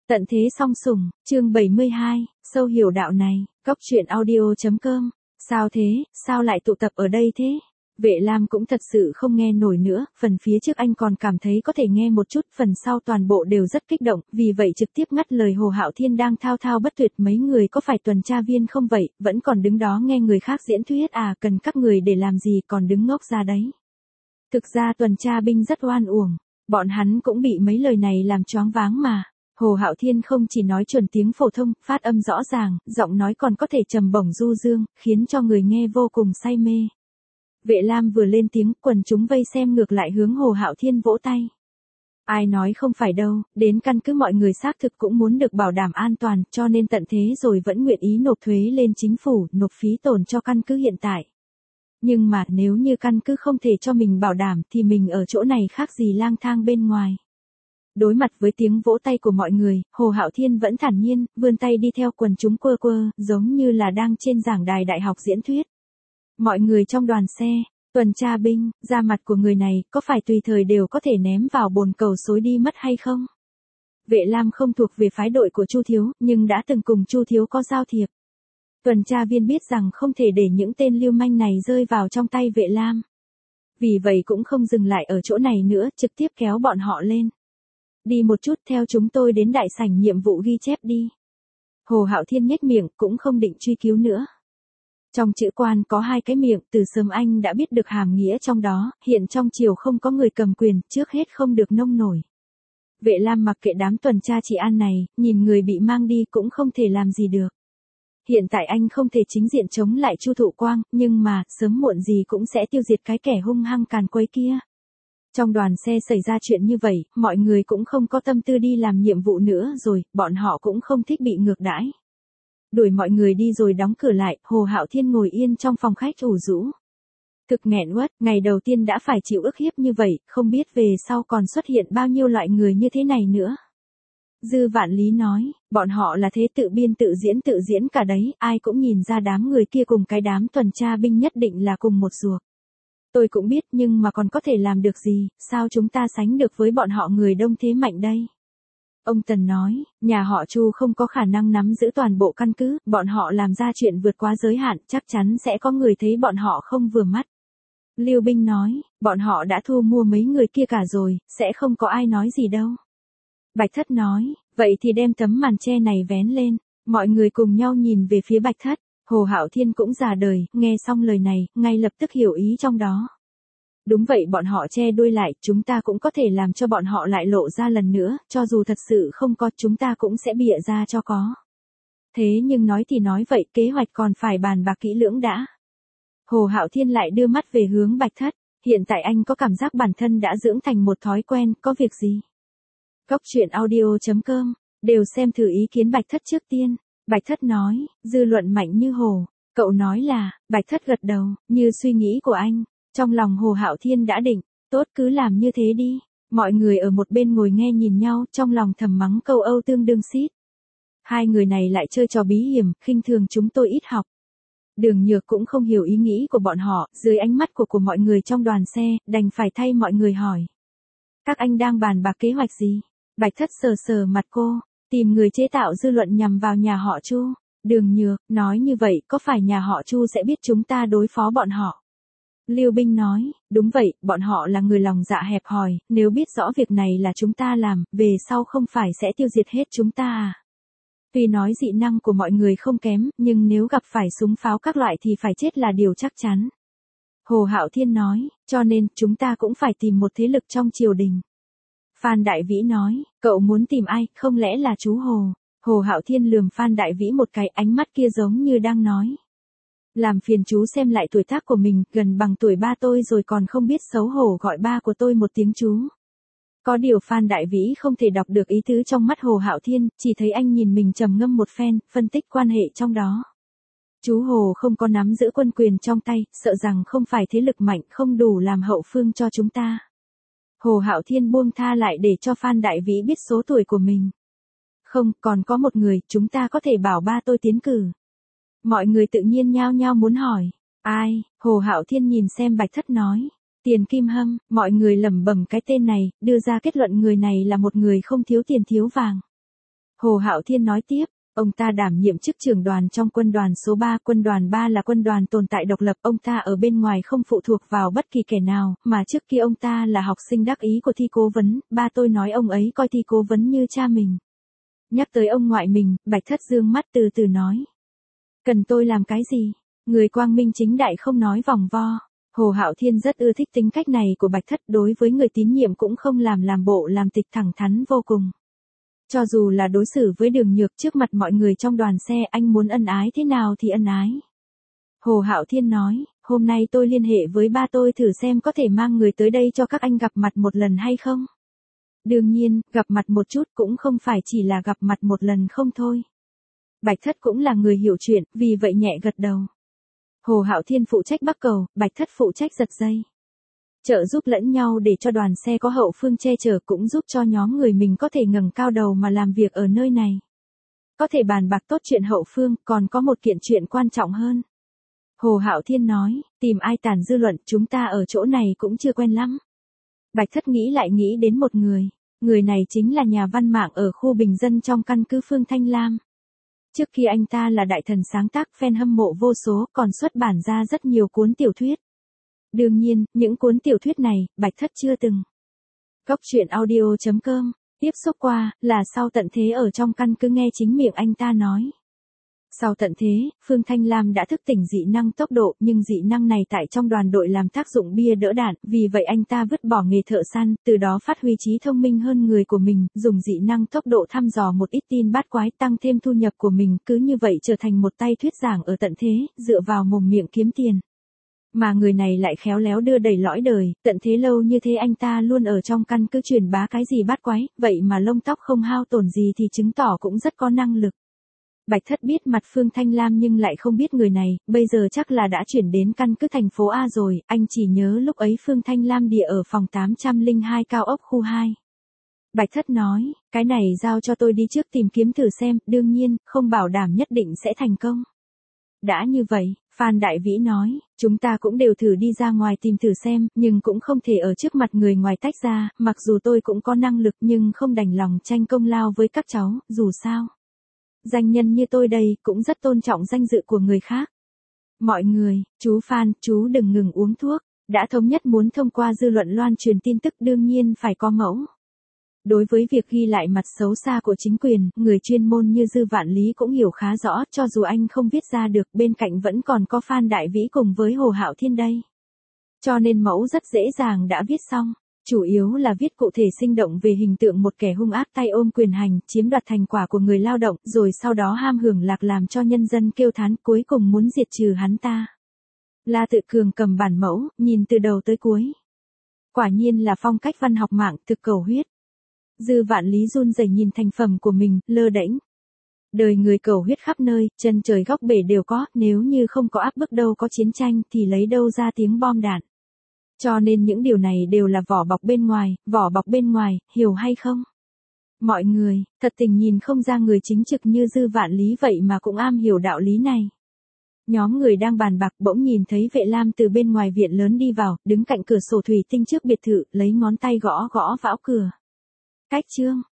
Tận thế song sủng, chương 72, sâu hiểu đạo này, Cóc truyện audio.com. Sao thế, sao lại tụ tập ở đây thế? Vệ Lam cũng thật sự không nghe nổi nữa, phần phía trước anh còn cảm thấy có thể nghe một chút, phần sau toàn bộ đều rất kích động, vì vậy trực tiếp ngắt lời Hồ Hạo Thiên đang thao thao bất tuyệt. Mấy người có phải tuần tra viên không vậy, vẫn còn đứng đó nghe người khác diễn thuyết à, cần các người để làm gì còn đứng ngốc ra đấy. Thực ra tuần tra binh rất oan uổng, bọn hắn cũng bị mấy lời này làm choáng váng mà. Hồ Hạo Thiên không chỉ nói chuẩn tiếng phổ thông, phát âm rõ ràng, giọng nói còn có thể trầm bổng du dương, khiến cho người nghe vô cùng say mê. Vệ Lam vừa lên tiếng, quần chúng vây xem ngược lại hướng Hồ Hạo Thiên vỗ tay. Ai nói không phải đâu, đến căn cứ mọi người xác thực cũng muốn được bảo đảm an toàn, cho nên tận thế rồi vẫn nguyện ý nộp thuế lên chính phủ, nộp phí tổn cho căn cứ hiện tại. Nhưng mà nếu như căn cứ không thể cho mình bảo đảm thì mình ở chỗ này khác gì lang thang bên ngoài. Đối mặt với tiếng vỗ tay của mọi người, Hồ Hạo Thiên vẫn thản nhiên, vươn tay đi theo quần chúng quơ quơ, giống như là đang trên giảng đài đại học diễn thuyết. Mọi người trong đoàn xe, tuần tra binh, da mặt của người này có phải tùy thời đều có thể ném vào bồn cầu xối đi mất hay không? Vệ Lam không thuộc về phái đội của Chu Thiếu, nhưng đã từng cùng Chu Thiếu có giao thiệp. Tuần tra viên biết rằng không thể để những tên lưu manh này rơi vào trong tay Vệ Lam. Vì vậy cũng không dừng lại ở chỗ này nữa, trực tiếp kéo bọn họ lên. Đi một chút, theo chúng tôi đến đại sảnh nhiệm vụ ghi chép đi. Hồ Hạo Thiên nhếch miệng, cũng không định truy cứu nữa. Trong chữ quan có hai cái miệng, từ sớm anh đã biết được hàm nghĩa trong đó, hiện trong triều không có người cầm quyền, trước hết không được nông nổi. Vệ Lam mặc kệ đám tuần tra trị an này, nhìn người bị mang đi cũng không thể làm gì được. Hiện tại anh không thể chính diện chống lại Chu Thụ Quang, nhưng mà, sớm muộn gì cũng sẽ tiêu diệt cái kẻ hung hăng càn quấy kia. Trong đoàn xe xảy ra chuyện như vậy, mọi người cũng không có tâm tư đi làm nhiệm vụ nữa rồi, bọn họ cũng không thích bị ngược đãi. Đuổi mọi người đi rồi đóng cửa lại, Hồ Hạo Thiên ngồi yên trong phòng khách ủ rũ. Thực nghẹn uất, ngày đầu tiên đã phải chịu ức hiếp như vậy, không biết về sau còn xuất hiện bao nhiêu loại người như thế này nữa. Dư Vạn Lý nói, bọn họ là thế tự biên tự diễn cả đấy, ai cũng nhìn ra đám người kia cùng cái đám tuần tra binh nhất định là cùng một ruột. Tôi cũng biết nhưng mà còn có thể làm được gì, sao chúng ta sánh được với bọn họ người đông thế mạnh đây? Ông Tần nói, nhà họ Chu không có khả năng nắm giữ toàn bộ căn cứ, bọn họ làm ra chuyện vượt quá giới hạn, chắc chắn sẽ có người thấy bọn họ không vừa mắt. Lưu Binh nói, bọn họ đã thu mua mấy người kia cả rồi, sẽ không có ai nói gì đâu. Bạch Thất nói, vậy thì đem tấm màn che này vén lên, mọi người cùng nhau nhìn về phía Bạch Thất. Hồ Hạo Thiên cũng già đời, nghe xong lời này, ngay lập tức hiểu ý trong đó. Đúng vậy, bọn họ che đuôi lại, chúng ta cũng có thể làm cho bọn họ lại lộ ra lần nữa, cho dù thật sự không có, chúng ta cũng sẽ bịa ra cho có. Thế nhưng nói thì nói vậy, kế hoạch còn phải bàn bạc kỹ lưỡng đã. Hồ Hạo Thiên lại đưa mắt về hướng Bạch Thất, hiện tại anh có cảm giác bản thân đã dưỡng thành một thói quen, có việc gì? Cóc truyện audio.com, đều xem thử ý kiến Bạch Thất trước tiên. Bạch Thất nói, dư luận mạnh như hồ. Cậu nói là, Bạch Thất gật đầu, như suy nghĩ của anh. Trong lòng Hồ Hạo Thiên đã định, tốt cứ làm như thế đi. Mọi người ở một bên ngồi nghe nhìn nhau, trong lòng thầm mắng câu Âu tương đương xít. Hai người này lại chơi trò bí hiểm, khinh thường chúng tôi ít học. Đường Nhược cũng không hiểu ý nghĩ của bọn họ, dưới ánh mắt của mọi người trong đoàn xe, đành phải thay mọi người hỏi. Các anh đang bàn bạc kế hoạch gì? Bạch Thất sờ sờ mặt cô. Tìm người chế tạo dư luận nhằm vào nhà họ Chu. Đường Nhược, nói như vậy, có phải nhà họ Chu sẽ biết chúng ta đối phó bọn họ? Lưu Binh nói, đúng vậy, bọn họ là người lòng dạ hẹp hòi, nếu biết rõ việc này là chúng ta làm, về sau không phải sẽ tiêu diệt hết chúng ta à? Tuy nói dị năng của mọi người không kém, nhưng nếu gặp phải súng pháo các loại thì phải chết là điều chắc chắn. Hồ Hạo Thiên nói, cho nên, chúng ta cũng phải tìm một thế lực trong triều đình. Phan Đại Vĩ nói, cậu muốn tìm ai, không lẽ là chú Hồ? Hồ Hạo Thiên lườm Phan Đại Vĩ một cái, ánh mắt kia giống như đang nói. Làm phiền chú xem lại tuổi tác của mình, gần bằng tuổi ba tôi rồi còn không biết xấu hổ gọi ba của tôi một tiếng chú. Có điều Phan Đại Vĩ không thể đọc được ý tứ trong mắt Hồ Hạo Thiên, chỉ thấy anh nhìn mình trầm ngâm một phen, phân tích quan hệ trong đó. Chú Hồ không có nắm giữ quân quyền trong tay, sợ rằng không phải thế lực mạnh, không đủ làm hậu phương cho chúng ta. Hồ Hạo Thiên buông tha lại để cho Phan Đại Vĩ biết số tuổi của mình. Không, còn có một người, chúng ta có thể bảo ba tôi tiến cử. Mọi người tự nhiên nhao nhao muốn hỏi. Ai? Hồ Hạo Thiên nhìn xem Bạch Thất nói. Tiền Kim Hâm, mọi người lẩm bẩm cái tên này, đưa ra kết luận người này là một người không thiếu tiền thiếu vàng. Hồ Hạo Thiên nói tiếp, ông ta đảm nhiệm chức trưởng đoàn trong quân đoàn số 3, quân đoàn 3 là quân đoàn tồn tại độc lập, ông ta ở bên ngoài không phụ thuộc vào bất kỳ kẻ nào, mà trước kia ông ta là học sinh đắc ý của Thi Cố Vấn, ba tôi nói ông ấy coi Thi Cố Vấn như cha mình. Nhắc tới ông ngoại mình, Bạch Thất dương mắt từ từ nói. Cần tôi làm cái gì? Người quang minh chính đại không nói vòng vo. Hồ Hạo Thiên rất ưa thích tính cách này của Bạch Thất, đối với người tín nhiệm cũng không làm bộ làm tịch, thẳng thắn vô cùng. Cho dù là đối xử với Đường Nhược trước mặt mọi người trong đoàn xe, anh muốn ân ái thế nào thì ân ái. Hồ Hạo Thiên nói, hôm nay tôi liên hệ với ba tôi thử xem có thể mang người tới đây cho các anh gặp mặt một lần hay không. Đương nhiên, gặp mặt một chút cũng không phải chỉ là gặp mặt một lần không thôi. Bạch Thất cũng là người hiểu chuyện, vì vậy nhẹ gật đầu. Hồ Hạo Thiên phụ trách bắc cầu, Bạch Thất phụ trách giật dây. Trợ giúp lẫn nhau để cho đoàn xe có hậu phương che chở, cũng giúp cho nhóm người mình có thể ngẩng cao đầu mà làm việc ở nơi này. Có thể bàn bạc tốt chuyện hậu phương, còn có một kiện chuyện quan trọng hơn. Hồ Hạo Thiên nói, tìm ai tản dư luận, chúng ta ở chỗ này cũng chưa quen lắm. Bạch Thất nghĩ lại nghĩ đến một người. Người này chính là nhà văn mạng ở khu bình dân trong căn cứ Phương Thanh Lam. Trước khi anh ta là đại thần sáng tác, fan hâm mộ vô số, còn xuất bản ra rất nhiều cuốn tiểu thuyết. Đương nhiên, những cuốn tiểu thuyết này, Bạch Thất chưa từng. Góc truyện audio.com, tiếp xúc qua, là sau tận thế ở trong căn cứ nghe chính miệng anh ta nói. Sau tận thế, Phương Thanh Lam đã thức tỉnh dị năng tốc độ, nhưng dị năng này tại trong đoàn đội làm tác dụng bia đỡ đạn, vì vậy anh ta vứt bỏ nghề thợ săn, từ đó phát huy trí thông minh hơn người của mình, dùng dị năng tốc độ thăm dò một ít tin bát quái, tăng thêm thu nhập của mình, cứ như vậy trở thành một tay thuyết giảng ở tận thế, dựa vào mồm miệng kiếm tiền. Mà người này lại khéo léo đưa đẩy lõi đời, tận thế lâu như thế anh ta luôn ở trong căn cứ truyền bá cái gì bát quái, vậy mà lông tóc không hao tổn gì thì chứng tỏ cũng rất có năng lực. Bạch Thất biết mặt Phương Thanh Lam nhưng lại không biết người này, bây giờ chắc là đã chuyển đến căn cứ thành phố A rồi, anh chỉ nhớ lúc ấy Phương Thanh Lam địa ở phòng 802 cao ốc khu 2. Bạch Thất nói, cái này giao cho tôi đi trước tìm kiếm thử xem, đương nhiên, không bảo đảm nhất định sẽ thành công. Đã như vậy, Phan Đại Vĩ nói, chúng ta cũng đều thử đi ra ngoài tìm thử xem, nhưng cũng không thể ở trước mặt người ngoài tách ra, mặc dù tôi cũng có năng lực nhưng không đành lòng tranh công lao với các cháu, dù sao. Danh nhân như tôi đây cũng rất tôn trọng danh dự của người khác. Mọi người, chú Phan, chú đừng ngừng uống thuốc, đã thống nhất muốn thông qua dư luận loan truyền tin tức đương nhiên phải có mẫu. Đối với việc ghi lại mặt xấu xa của chính quyền, người chuyên môn như Dư Vạn Lý cũng hiểu khá rõ, cho dù anh không viết ra được, bên cạnh vẫn còn có Phan Đại Vĩ cùng với Hồ Hạo Thiên đây. Cho nên mẫu rất dễ dàng đã viết xong. Chủ yếu là viết cụ thể sinh động về hình tượng một kẻ hung ác tay ôm quyền hành, chiếm đoạt thành quả của người lao động, rồi sau đó ham hưởng lạc làm cho nhân dân kêu thán, cuối cùng muốn diệt trừ hắn ta. La Tự Cường cầm bản mẫu, nhìn từ đầu tới cuối. Quả nhiên là phong cách văn học mạng, thực cầu huyết. Dư Vạn Lý run rẩy nhìn thành phẩm của mình, lơ đễnh. Đời người cầu huyết khắp nơi, chân trời góc bể đều có, nếu như không có áp bức đâu có chiến tranh thì lấy đâu ra tiếng bom đạn. Cho nên những điều này đều là vỏ bọc bên ngoài, hiểu hay không? Mọi người, thật tình nhìn không ra người chính trực như Dư Vạn Lý vậy mà cũng am hiểu đạo lý này. Nhóm người đang bàn bạc bỗng nhìn thấy Vệ Lam từ bên ngoài viện lớn đi vào, đứng cạnh cửa sổ thủy tinh trước biệt thự, lấy ngón tay gõ vão cửa. Cách chương.